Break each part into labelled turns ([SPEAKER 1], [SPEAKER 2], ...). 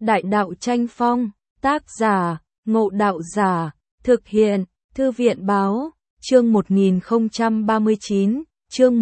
[SPEAKER 1] Đại đạo tranh phong, tác giả, Ngộ Đạo Giả, thực hiện, Thư viện báo, chương 1039, chương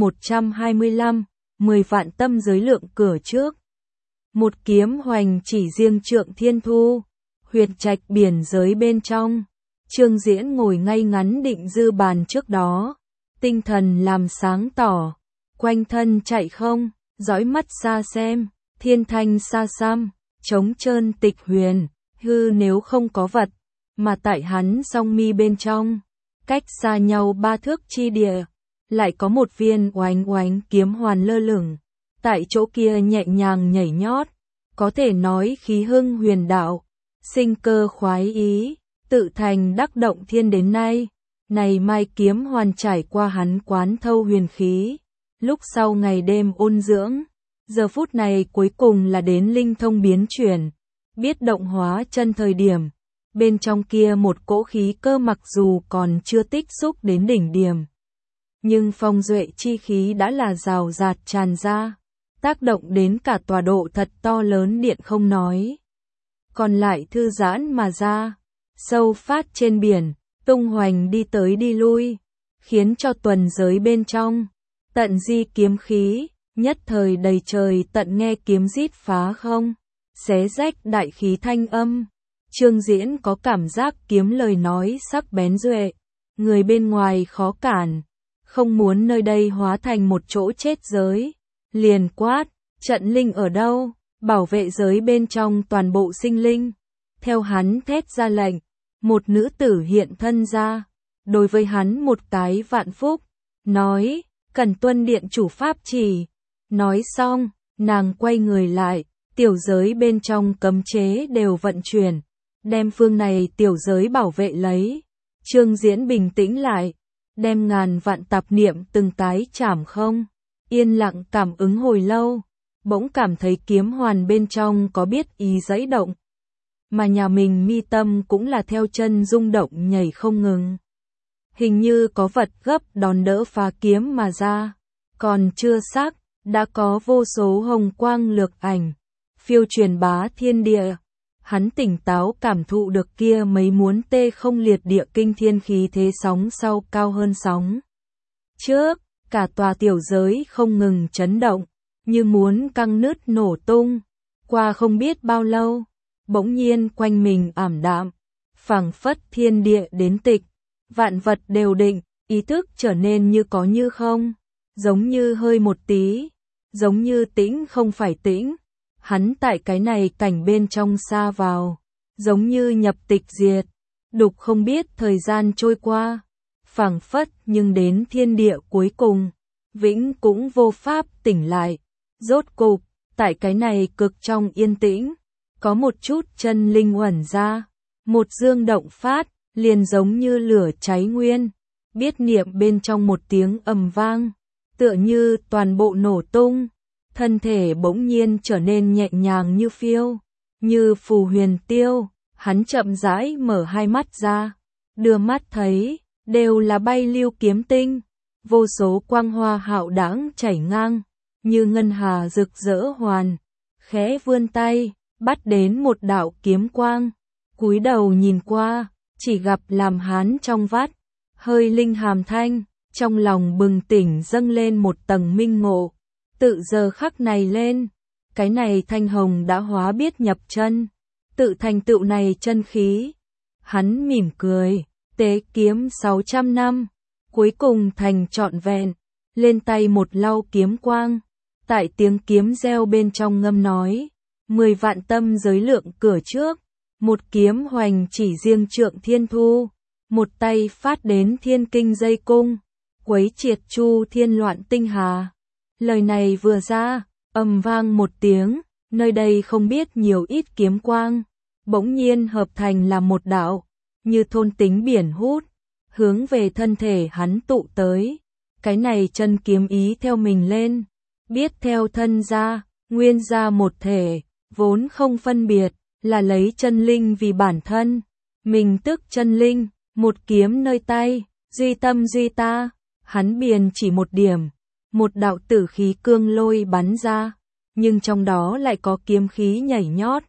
[SPEAKER 1] 125, 10 vạn tâm giới lượng cửa trước. Một kiếm hoành chỉ riêng Trượng Thiên Thu, huyệt trạch biển giới bên trong. Trương Diễn ngồi ngay ngắn định dư bàn trước đó, tinh thần làm sáng tỏ, quanh thân chạy không, dõi mắt xa xem, thiên thanh xa xăm, trống trơn tịch huyền, hư nếu không có vật, mà tại hắn song mi bên trong, cách xa nhau 3 thước chi địa, lại có một viên oánh oánh kiếm hoàn lơ lửng, tại chỗ kia nhẹ nhàng nhảy nhót, có thể nói khí hưng huyền đạo, sinh cơ khoái ý, tự thành đắc động thiên đến nay. Này mai kiếm hoàn trải qua hắn quán thâu huyền khí, lúc sau ngày đêm ôn dưỡng, giờ phút này cuối cùng là đến linh thông biến chuyển, biết động hóa chân thời điểm, bên trong kia một cỗ khí cơ mặc dù còn chưa tích xúc đến đỉnh điểm, nhưng phong duệ chi khí đã là rào rạt tràn ra, tác động đến cả tòa độ thật to lớn điện không nói. Còn lại thư giãn mà ra, sâu phát trên biển, tung hoành đi tới đi lui, khiến cho tuần giới bên trong, tận di kiếm khí, nhất thời đầy trời tận nghe kiếm rít phá không, xé rách đại khí thanh âm. Trương Diễn có cảm giác kiếm lời nói sắc bén duệ, người bên ngoài khó cản, không muốn nơi đây hóa thành một chỗ chết giới, liền quát, trận linh ở đâu, bảo vệ giới bên trong toàn bộ sinh linh. Theo hắn thét ra lệnh, một nữ tử hiện thân ra, đối với hắn một cái vạn phúc, nói, cần tuân điện chủ pháp chỉ. Nói xong, nàng quay người lại, tiểu giới bên trong cấm chế đều vận chuyển, đem phương này tiểu giới bảo vệ lấy. Trương Diễn bình tĩnh lại, đem ngàn vạn tạp niệm từng cái chảm không, yên lặng cảm ứng hồi lâu, bỗng cảm thấy kiếm hoàn bên trong có biết ý giãy động. Mà nhà mình mi tâm cũng là theo chân rung động nhảy không ngừng. Hình như có vật gấp đón đỡ phá kiếm mà ra, còn chưa xác, đã có vô số hồng quang lược ảnh, phiêu truyền bá thiên địa. Hắn tỉnh táo cảm thụ được kia mấy muốn tê không liệt địa kinh thiên khí thế sóng sau cao hơn sóng trước, cả tòa tiểu giới không ngừng chấn động, như muốn căng nứt nổ tung. Qua không biết bao lâu, bỗng nhiên quanh mình ảm đạm, phảng phất thiên địa đến tịch, vạn vật đều định, ý thức trở nên như có như không, giống như hơi một tí, giống như tĩnh không phải tĩnh. Hắn tại cái này cảnh bên trong xa vào, giống như nhập tịch diệt, đục không biết thời gian trôi qua, phảng phất nhưng đến thiên địa cuối cùng, vĩnh cũng vô pháp tỉnh lại. Rốt cục, tại cái này cực trong yên tĩnh, có một chút chân linh uẩn ra, một dương động phát, liền giống như lửa cháy nguyên, biết niệm bên trong một tiếng ầm vang, tựa như toàn bộ nổ tung. Thân thể bỗng nhiên trở nên nhẹ nhàng như phiêu, như phù huyền tiêu. Hắn chậm rãi mở hai mắt ra, đưa mắt thấy, đều là bay lưu kiếm tinh, vô số quang hoa hạo đãng chảy ngang, như ngân hà rực rỡ hoàn, khẽ vươn tay, bắt đến một đạo kiếm quang, cúi đầu nhìn qua, chỉ gặp làm hắn trong vắt, hơi linh hàm thanh, trong lòng bừng tỉnh dâng lên một tầng minh ngộ. Tự giờ khắc này lên, cái này thanh hồng đã hóa biết nhập chân, tự thành tựu này chân khí. Hắn mỉm cười, tế kiếm 600 năm, cuối cùng thành trọn vẹn, lên tay một lau kiếm quang, tại tiếng kiếm reo bên trong ngâm nói, 10 vạn tâm giới lượng cửa trước, một kiếm hoành chỉ riêng Trượng Thiên Thu, một tay phát đến thiên kinh dây cung, quấy triệt chu thiên loạn tinh hà. Lời này vừa ra, ầm vang một tiếng, nơi đây không biết nhiều ít kiếm quang, bỗng nhiên hợp thành là một đạo, như thôn tính biển hút, hướng về thân thể hắn tụ tới. Cái này chân kiếm ý theo mình lên, biết theo thân ra, nguyên ra một thể, vốn không phân biệt, là lấy chân linh vì bản thân. Mình tức chân linh, một kiếm nơi tay, duy tâm duy ta, hắn biền chỉ một điểm. Một đạo tử khí cương lôi bắn ra, nhưng trong đó lại có kiếm khí nhảy nhót,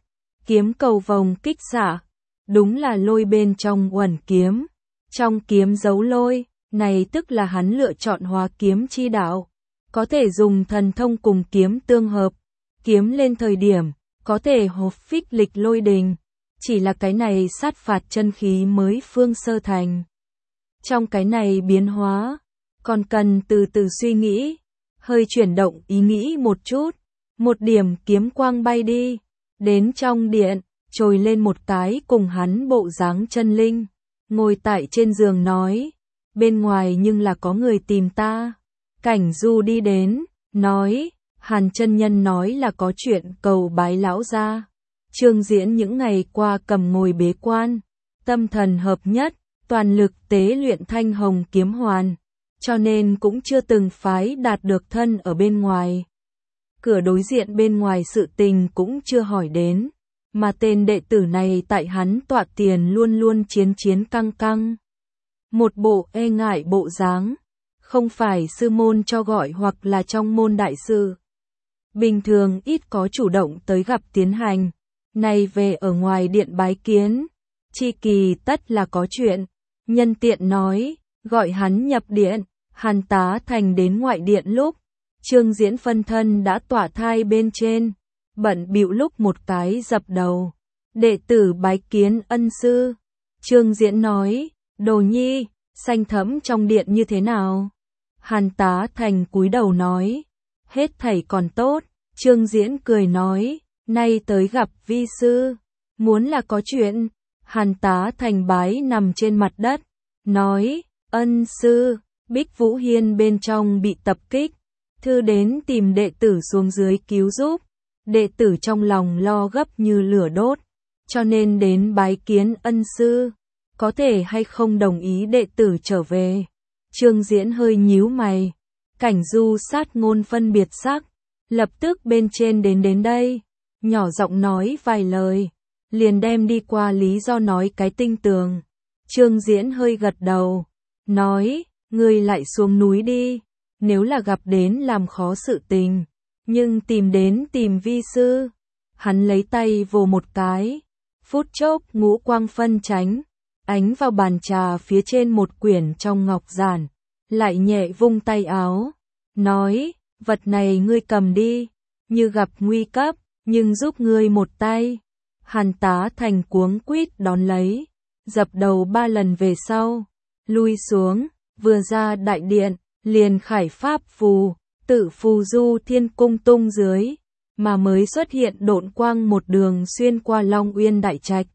[SPEAKER 1] kiếm cầu vòng kích xạ, đúng là lôi bên trong uẩn kiếm. Trong kiếm giấu lôi, này tức là hắn lựa chọn hóa kiếm chi đạo. Có thể dùng thần thông cùng kiếm tương hợp, kiếm lên thời điểm, có thể hộp phích lịch lôi đình. Chỉ là cái này sát phạt chân khí mới phương sơ thành. Trong cái này biến hóa, còn cần từ từ suy nghĩ, hơi chuyển động ý nghĩ một chút, một điểm kiếm quang bay đi, đến trong điện, trồi lên một cái cùng hắn bộ dáng chân linh, ngồi tại trên giường nói, bên ngoài nhưng là có người tìm ta. Cảnh Du đi đến, nói, Hàn chân nhân nói là có chuyện cầu bái lão gia. Trương Diễn những ngày qua cầm ngồi bế quan, tâm thần hợp nhất, toàn lực tế luyện Thanh Hồng kiếm hoàn, cho nên cũng chưa từng phái đạt được thân ở bên ngoài. Cửa đối diện bên ngoài sự tình cũng chưa hỏi đến, mà tên đệ tử này tại hắn tọa tiền luôn luôn chiến căng căng. Một bộ e ngại bộ dáng, không phải sư môn cho gọi hoặc là trong môn đại sư. Bình thường ít có chủ động tới gặp tiến hành, này về ở ngoài điện bái kiến, chi kỳ tất là có chuyện, nhân tiện nói, gọi hắn nhập điện. Hàn Tá Thành đến ngoại điện lúc, Trương Diễn phân thân đã tỏa thai bên trên, bận bịu lúc một cái dập đầu, đệ tử bái kiến ân sư. Trương Diễn nói, Đồ Nhi, xanh thẫm trong điện như thế nào? Hàn Tá Thành cúi đầu nói, hết thảy còn tốt. Trương Diễn cười nói, nay tới gặp vi sư, muốn là có chuyện. Hàn Tá Thành bái nằm trên mặt đất, nói, ân sư, Bích Vũ Hiên bên trong bị tập kích, thư đến tìm đệ tử xuống dưới cứu giúp, đệ tử trong lòng lo gấp như lửa đốt, cho nên đến bái kiến ân sư, có thể hay không đồng ý đệ tử trở về. Trương Diễn hơi nhíu mày, Cảnh Du sát ngôn phân biệt sắc, lập tức bên trên đến đây, nhỏ giọng nói vài lời, liền đem đi qua lý do nói cái tinh tường. Trương Diễn hơi gật đầu, nói, ngươi lại xuống núi đi, nếu là gặp đến làm khó sự tình, nhưng tìm vi sư. Hắn lấy tay vồ một cái, phút chốc ngũ quang phân chánh, ánh vào bàn trà phía trên một quyển trong ngọc giản, lại nhẹ vung tay áo, nói, vật này ngươi cầm đi, như gặp nguy cấp, nhưng giúp ngươi một tay. Hàn Tá Thành cuống quýt đón lấy, dập đầu 3 lần về sau, lui xuống, vừa ra đại điện, liền khải pháp phù, tự phù du thiên cung tung dưới, mà mới xuất hiện độn quang một đường xuyên qua Long Uyên đại trạch.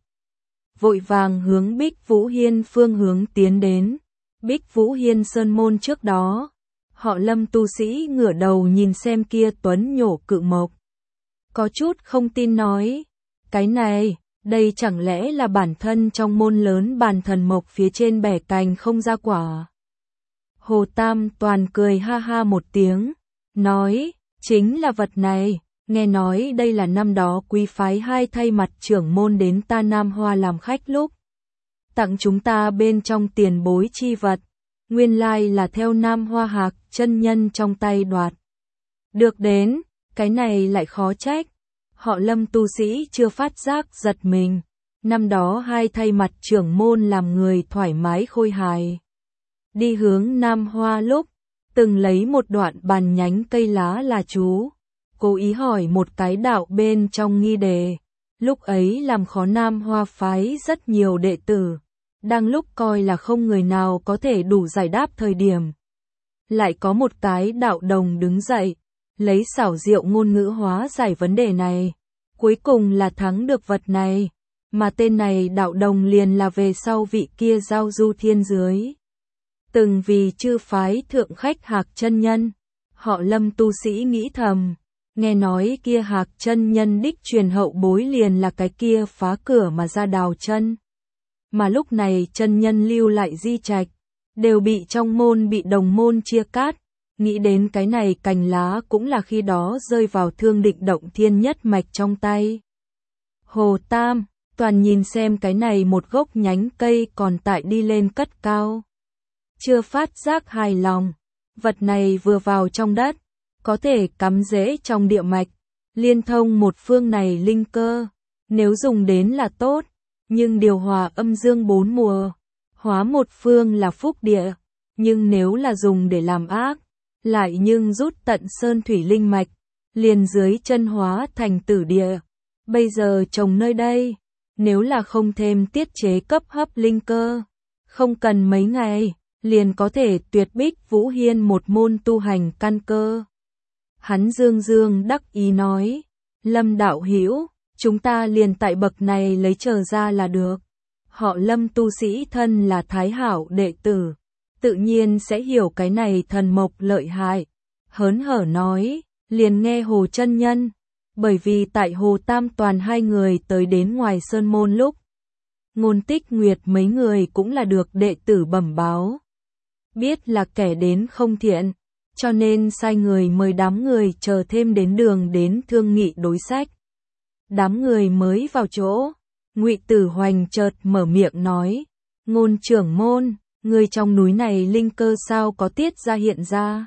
[SPEAKER 1] Vội vàng hướng Bích Vũ Hiên phương hướng tiến đến. Bích Vũ Hiên sơn môn trước đó, họ Lâm tu sĩ ngửa đầu nhìn xem kia tuấn nhổ cự mộc. Có chút không tin nói, cái này, đây chẳng lẽ là bản thân trong môn lớn bàn thần mộc phía trên bẻ cành không ra quả. Hồ Tam Toàn cười ha ha một tiếng, nói, chính là vật này, nghe nói đây là năm đó quý phái 2 thay mặt trưởng môn đến ta Nam Hoa làm khách lúc. Tặng chúng ta bên trong tiền bối chi vật, nguyên lai là theo Nam Hoa Hạc chân nhân trong tay đoạt. Được đến, cái này lại khó trách. Họ Lâm tu sĩ chưa phát giác giật mình, năm đó 2 thay mặt trưởng môn làm người thoải mái khôi hài. Đi hướng Nam Hoa lúc, từng lấy một đoạn bàn nhánh cây lá là chú, cố ý hỏi một cái đạo bên trong nghi đề, lúc ấy làm khó Nam Hoa phái rất nhiều đệ tử, đang lúc coi là không người nào có thể đủ giải đáp thời điểm. Lại có một cái đạo đồng đứng dậy, lấy xảo diệu ngôn ngữ hóa giải vấn đề này, cuối cùng là thắng được vật này, mà tên này đạo đồng liền là về sau vị kia giao du thiên dưới. Từng vì chư phái thượng khách Hạc chân nhân, họ Lâm tu sĩ nghĩ thầm, nghe nói kia Hạc chân nhân đích truyền hậu bối liền là cái kia phá cửa mà ra Đào chân. Mà lúc này chân nhân lưu lại di trạch, đều bị trong môn bị đồng môn chia cắt, nghĩ đến cái này cành lá cũng là khi đó rơi vào Thương Định Động Thiên nhất mạch trong tay. Hồ Tam, Toàn nhìn xem cái này một gốc nhánh cây còn tại đi lên cất cao. Chưa phát giác hài lòng, vật này vừa vào trong đất, có thể cắm rễ trong địa mạch, liên thông một phương này linh cơ, Nếu dùng đến là tốt, nhưng điều hòa âm dương bốn mùa, hóa một phương là phúc địa, nhưng nếu là dùng để làm ác, lại nhưng rút tận sơn thủy linh mạch, liền dưới chân hóa thành tử địa. Bây giờ trồng nơi đây, nếu là không thêm tiết chế cấp hấp linh cơ, không cần mấy ngày, liền có thể tuyệt Bích Vũ Hiên một môn tu hành căn cơ. Hắn dương dương đắc ý nói, Lâm đạo hữu, chúng ta liền tại bậc này lấy chờ ra là được. Họ Lâm tu sĩ thân là thái hảo đệ tử, tự nhiên sẽ hiểu cái này thần mộc lợi hại. Hớn hở nói, liền nghe Hồ chân nhân, bởi vì tại Hồ Tam Toàn hai người tới đến ngoài sơn môn lúc, Ngôn Tích Nguyệt mấy người cũng là được đệ tử bẩm báo. Biết là kẻ đến không thiện, cho nên sai người mời đám người chờ thêm đến đường đến thương nghị đối sách. Đám người mới vào chỗ, Ngụy Tử Hoành chợt mở miệng nói, Ngôn trưởng môn, người trong núi này linh cơ sao có tiết ra hiện ra.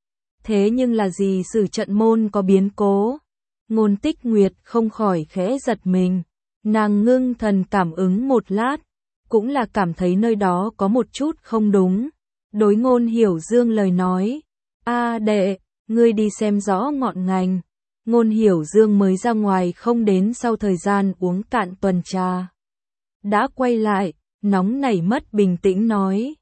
[SPEAKER 1] Thế nhưng là gì sử trận môn có biến cố? Ngôn Tích Nguyệt không khỏi khẽ giật mình, nàng ngưng thần cảm ứng một lát, cũng là cảm thấy nơi đó có một chút không đúng. Đối Ngôn Hiểu Dương lời nói, đệ, ngươi đi xem rõ ngọn ngành. Ngôn Hiểu Dương mới ra ngoài không đến sau thời gian uống cạn tuần trà. Đã quay lại, nóng nảy mất bình tĩnh nói,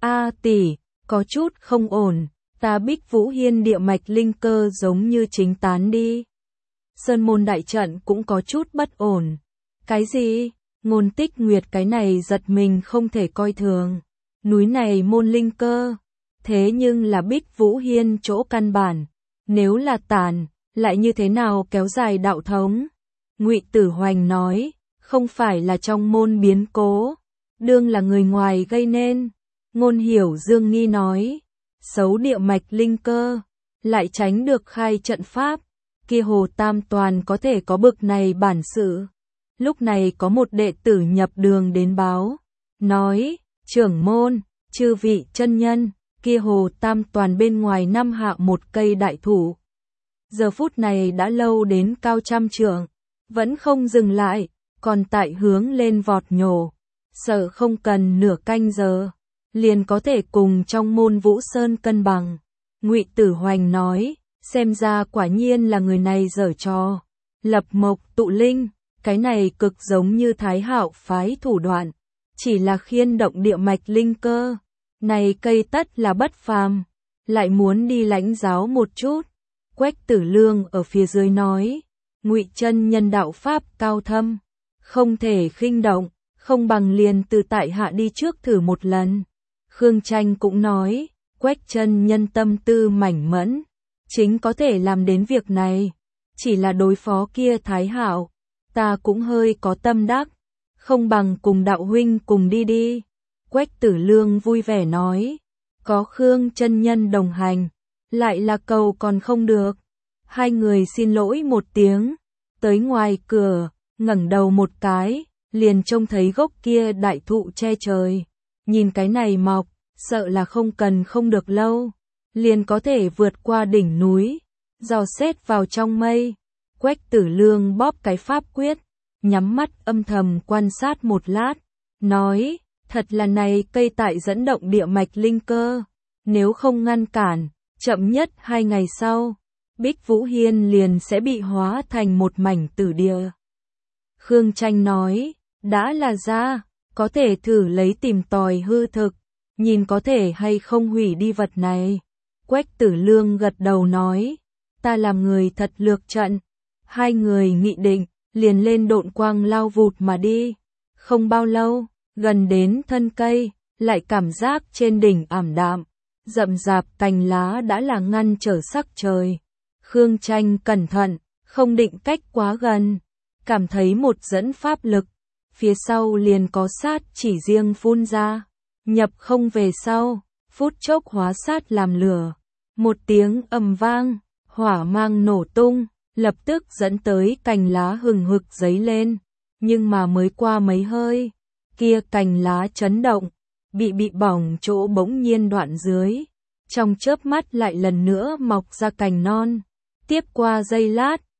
[SPEAKER 1] tỷ, có chút không ổn, ta Bích Vũ Hiên địa mạch linh cơ giống như chính tán đi. Sơn môn đại trận cũng có chút bất ổn. Cái gì? Ngôn Tích Nguyệt cái này giật mình không thể coi thường. Núi này môn linh cơ, thế nhưng là Bích Vũ Hiên chỗ căn bản, nếu là tàn, lại như thế nào kéo dài đạo thống? Ngụy Tử Hoành nói, không phải là trong môn biến cố, đương là người ngoài gây nên. Ngôn Hiểu Dương nghi nói, xấu địa mạch linh cơ, lại tránh được khai trận pháp, kia Hồ Tam Toàn có thể có bực này bản sự. Lúc này có một đệ tử nhập đường đến báo, nói, trưởng môn, chư vị chân nhân, kia Hồ Tam Toàn bên ngoài năm hạ một cây đại thụ. Giờ phút này đã lâu đến cao trăm trượng, vẫn không dừng lại, còn tại hướng lên vọt nhổ, sợ không cần nửa canh giờ, liền có thể cùng trong môn Vũ Sơn cân bằng. Ngụy Tử Hoành nói, xem ra quả nhiên là người này giở trò, lập mộc tụ linh, cái này cực giống như Thái Hạo phái thủ đoạn, chỉ là khiên động địa mạch linh cơ, này cây tất là bất phàm, lại muốn đi lãnh giáo một chút. Quách Tử Lương ở phía dưới nói, Ngụy chân nhân đạo pháp cao thâm, không thể khinh động, không bằng liền từ tại hạ đi trước thử một lần. Khương Tranh cũng nói, Quách chân nhân tâm tư mảnh mẫn, chính có thể làm đến việc này, chỉ là đối phó kia Thái Hạo, ta cũng hơi có tâm đắc, không bằng cùng đạo huynh cùng đi đi. Quách Tử Lương vui vẻ nói, có Khương chân nhân đồng hành, lại là cầu còn không được. Hai người xin lỗi một tiếng, tới ngoài cửa, ngẩng đầu một cái, liền trông thấy gốc kia đại thụ che trời. Nhìn cái này mọc, sợ là không cần không được lâu, liền có thể vượt qua đỉnh núi, dò xét vào trong mây. Quách Tử Lương bóp cái pháp quyết, nhắm mắt âm thầm quan sát một lát, nói, thật là này cây tại dẫn động địa mạch linh cơ, nếu không ngăn cản, chậm nhất 2 ngày sau, Bích Vũ Hiên liền sẽ bị hóa thành một mảnh tử địa. Khương Tranh nói, đã là ra, có thể thử lấy tìm tòi hư thực, nhìn có thể hay không hủy đi vật này. Quách Tử Lương gật đầu nói, ta làm người thật lược trận. Hai người nghị định, liền lên độn quang lao vụt mà đi. Không bao lâu, gần đến thân cây, lại cảm giác trên đỉnh ảm đạm, rậm rạp cành lá đã là ngăn trở sắc trời. Khương Tranh cẩn thận, không định cách quá gần, cảm thấy một dẫn pháp lực, phía sau liền có sát chỉ riêng phun ra, nhập không về sau, phút chốc hóa sát làm lửa. Một tiếng ầm vang, hỏa mang nổ tung, lập tức dẫn tới cành lá hừng hực dấy lên, nhưng mà mới qua mấy hơi, kia cành lá chấn động, bị bỏng chỗ bỗng nhiên đoạn dưới, trong chớp mắt lại lần nữa mọc ra cành non. Tiếp qua giây lát,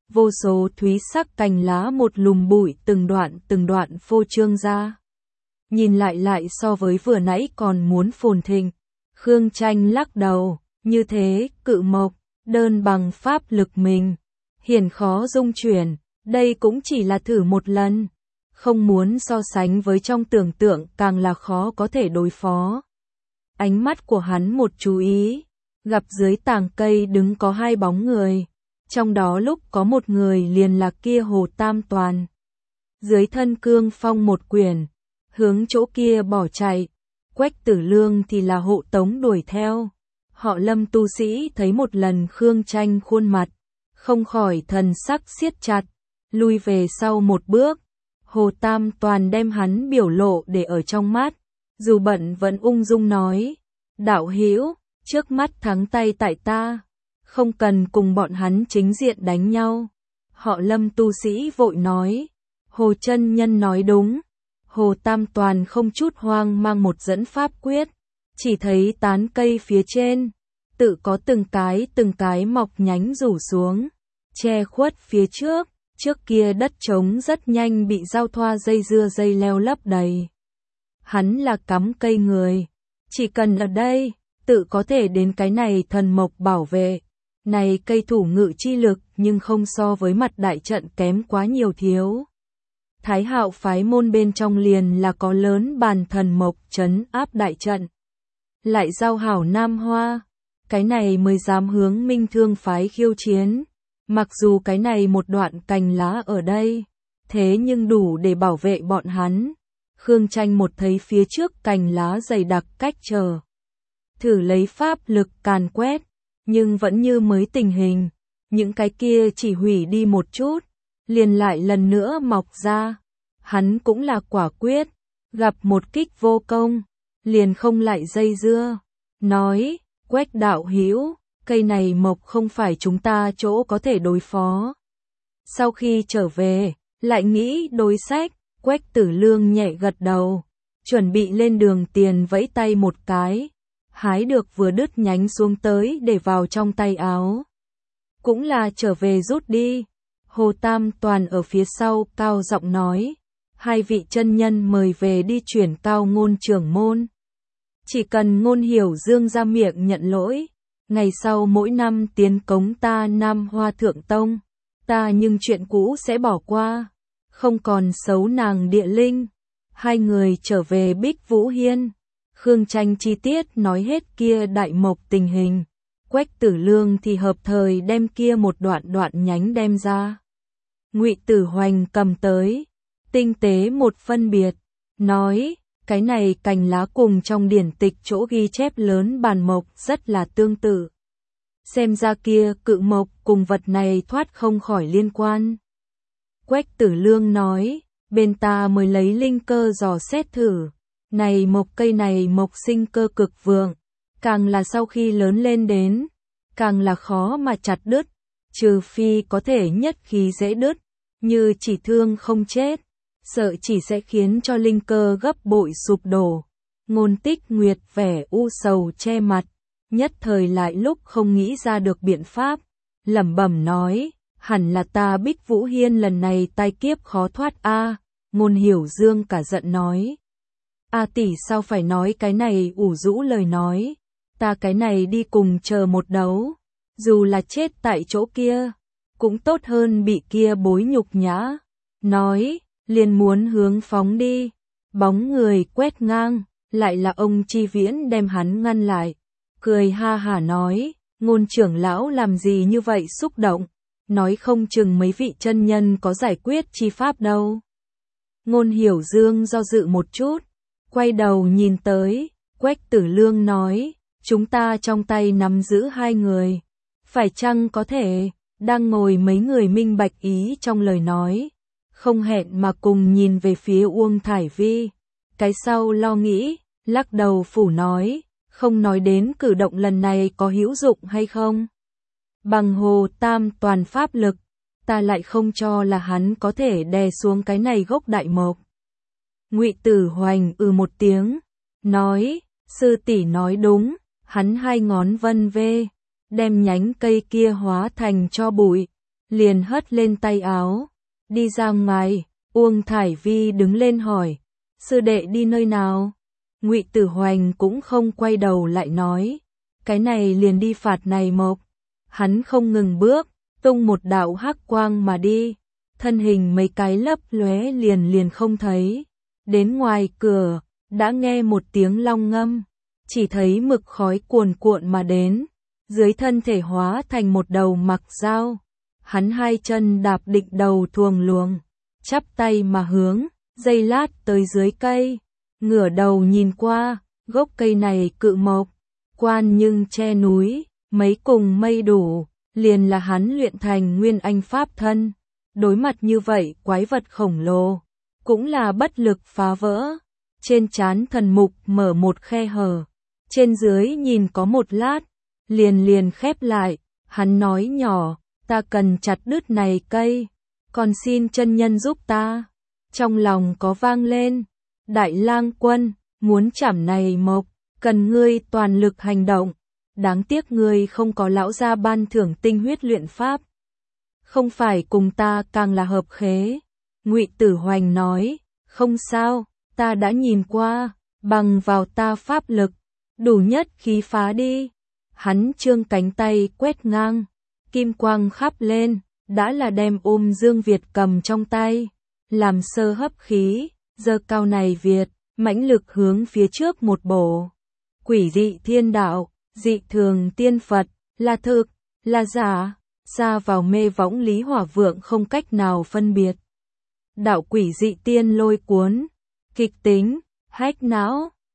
[SPEAKER 1] vô số thúy sắc cành lá một lùm bụi từng đoạn phô trương ra. Nhìn lại so với vừa nãy còn muốn phồn thịnh. Khương Tranh lắc đầu, như thế, cự mộc, đơn bằng pháp lực mình, hiển khó dung chuyển, đây cũng chỉ là thử một lần. Không muốn so sánh với trong tưởng tượng càng là khó có thể đối phó. Ánh mắt của hắn một chú ý, gặp dưới tàng cây đứng có hai bóng người. Trong đó lúc có một người liền là kia Hồ Tam Toàn. Dưới thân cương phong một quyển, hướng chỗ kia bỏ chạy. Quách Tử Lương thì là hộ tống đuổi theo. Họ Lâm tu sĩ thấy một lần Khương Tranh khuôn mặt, không khỏi thần sắc siết chặt, lui về sau một bước. Hồ Tam Toàn đem hắn biểu lộ để ở trong mắt, dù bận vẫn ung dung nói, đạo hữu, trước mắt thắng tay tại ta, không cần cùng bọn hắn chính diện đánh nhau. Họ Lâm tu sĩ vội nói, Hồ chân nhân nói đúng. Hồ Tam Toàn không chút hoang mang một dẫn pháp quyết, chỉ thấy tán cây phía trên, tự có từng cái mọc nhánh rủ xuống, che khuất phía trước kia đất trống rất nhanh bị giao thoa dây dưa dây leo lấp đầy. Hắn là cắm cây người, chỉ cần ở đây, tự có thể đến cái này thần mộc bảo vệ. Này cây thủ ngự chi lực nhưng không so với mặt đại trận kém quá nhiều thiếu. Thái Hạo phái môn bên trong liền là có lớn bàn thần mộc trấn áp đại trận. Lại giao hảo Nam Hoa, cái này mới dám hướng Minh Thương phái khiêu chiến. Mặc dù cái này một đoạn cành lá ở đây, thế nhưng đủ để bảo vệ bọn hắn. Khương Tranh một thấy phía trước cành lá dày đặc cách trở, thử lấy pháp lực càn quét, nhưng vẫn như mới tình hình. Những cái kia chỉ hủy đi một chút, liền lại lần nữa mọc ra. Hắn cũng là quả quyết, gặp một kích vô công, liền không lại dây dưa. Nói, Quách đạo hữu, cây này mộc không phải chúng ta chỗ có thể đối phó. Sau khi trở về, lại nghĩ đối sách, Quách Tử Lương nhẹ gật đầu, chuẩn bị lên đường tiền vẫy tay một cái, hái được vừa đứt nhánh xuống tới để vào trong tay áo. Cũng là trở về rút đi. Hồ Tam Toàn ở phía sau cao giọng nói, hai vị chân nhân mời về đi chuyển Cao Ngôn trưởng môn. Chỉ cần Ngôn Hiểu Dương ra miệng nhận lỗi, ngày sau mỗi năm tiến cống ta Nam Hoa Thượng Tông, ta nhưng chuyện cũ sẽ bỏ qua, không còn xấu nàng địa linh. Hai người trở về Bích Vũ Hiên, Khương Tranh chi tiết nói hết kia đại mộc tình hình, Quách Tử Lương thì hợp thời đem kia một đoạn nhánh đem ra. Ngụy Tử Hoành cầm tới, tinh tế một phân biệt, nói, cái này cành lá cùng trong điển tịch chỗ ghi chép lớn bàn mộc rất là tương tự. Xem ra kia cự mộc cùng vật này thoát không khỏi liên quan. Quách Tử Lương nói, bên ta mới lấy linh cơ dò xét thử, này mộc cây này mộc sinh cơ cực vượng, càng là sau khi lớn lên đến, càng là khó mà chặt đứt, trừ phi có thể nhất khí dễ đứt, như chỉ thương không chết, sợ chỉ sẽ khiến cho linh cơ gấp bội sụp đổ. Ngôn Tích Nguyệt vẻ u sầu che mặt, nhất thời lại lúc không nghĩ ra được biện pháp, lẩm bẩm nói, hẳn là ta Bích Vũ Hiên lần này tai kiếp khó thoát a. Ngôn Hiểu Dương cả giận nói, a tỷ sao phải nói cái này ủ rũ lời nói, ta cái này đi cùng chờ một đấu, dù là chết tại chỗ kia, cũng tốt hơn bị kia bối nhục nhã. Nói, liền muốn hướng phóng đi, bóng người quét ngang, lại là ông Chi Viễn đem hắn ngăn lại, cười ha hả nói, Ngôn trưởng lão làm gì như vậy xúc động, nói không chừng mấy vị chân nhân có giải quyết chi pháp đâu. Ngôn Hiểu Dương do dự một chút, quay đầu nhìn tới, Quách Tử Lương nói, chúng ta trong tay nắm giữ hai người, phải chăng có thể, đang ngồi mấy người minh bạch ý trong lời nói, không hẹn mà cùng nhìn về phía Uông Thải Vi, cái sau lo nghĩ, lắc đầu phủ nói, không nói đến cử động lần này có hữu dụng hay không. Bằng Hồ Tam Toàn pháp lực, ta lại không cho là hắn có thể đè xuống cái này gốc đại mộc. Ngụy Tử Hoành một tiếng, nói, sư tỷ nói đúng, hắn hai ngón vân vê, đem nhánh cây kia hóa thành cho bụi, liền hất lên tay áo, đi ra ngoài. Uông Thải Vi đứng lên hỏi, sư đệ đi nơi nào? Ngụy Tử Hoành cũng không quay đầu lại nói, cái này liền đi phạt này mộc. Hắn không ngừng bước, tung một đạo hắc quang mà đi, thân hình mấy cái lấp lóe liền không thấy. Đến ngoài cửa, đã nghe một tiếng long ngâm, chỉ thấy mực khói cuồn cuộn mà đến, dưới thân thể hóa thành một đầu mặc dao. Hắn hai chân đạp định đầu thuồng luồng, chắp tay mà hướng, giây lát tới dưới cây, ngửa đầu nhìn qua, gốc cây này cự mộc, quan nhưng che núi, mấy cùng mây đủ, liền là hắn luyện thành nguyên anh pháp thân. Đối mặt như vậy quái vật khổng lồ, cũng là bất lực phá vỡ. Trên trán thần mục mở một khe hở, trên dưới nhìn có một lát, liền khép lại. Hắn nói nhỏ, ta cần chặt đứt này cây, còn xin chân nhân giúp ta. Trong lòng có vang lên, Đại Lang Quân, muốn chảm này mộc, cần ngươi toàn lực hành động. Đáng tiếc ngươi không có lão gia ban thưởng tinh huyết luyện pháp, không phải cùng ta càng là hợp khế. Ngụy Tử Hoành nói, không sao, ta đã nhìn qua, bằng vào ta pháp lực, đủ nhất khí phá đi. Hắn trương cánh tay quét ngang, kim quang khắp lên, đã là đem Dương Việt cầm trong tay, làm sơ hấp khí, giơ cao này Việt, mãnh lực hướng phía trước một bổ. Quỷ dị thiên đạo, dị thường tiên Phật, là thực, là giả, xa vào mê võng Lý Hỏa Vượng không cách nào phân biệt. Đạo quỷ dị tiên lôi cuốn, kịch tính, hách não,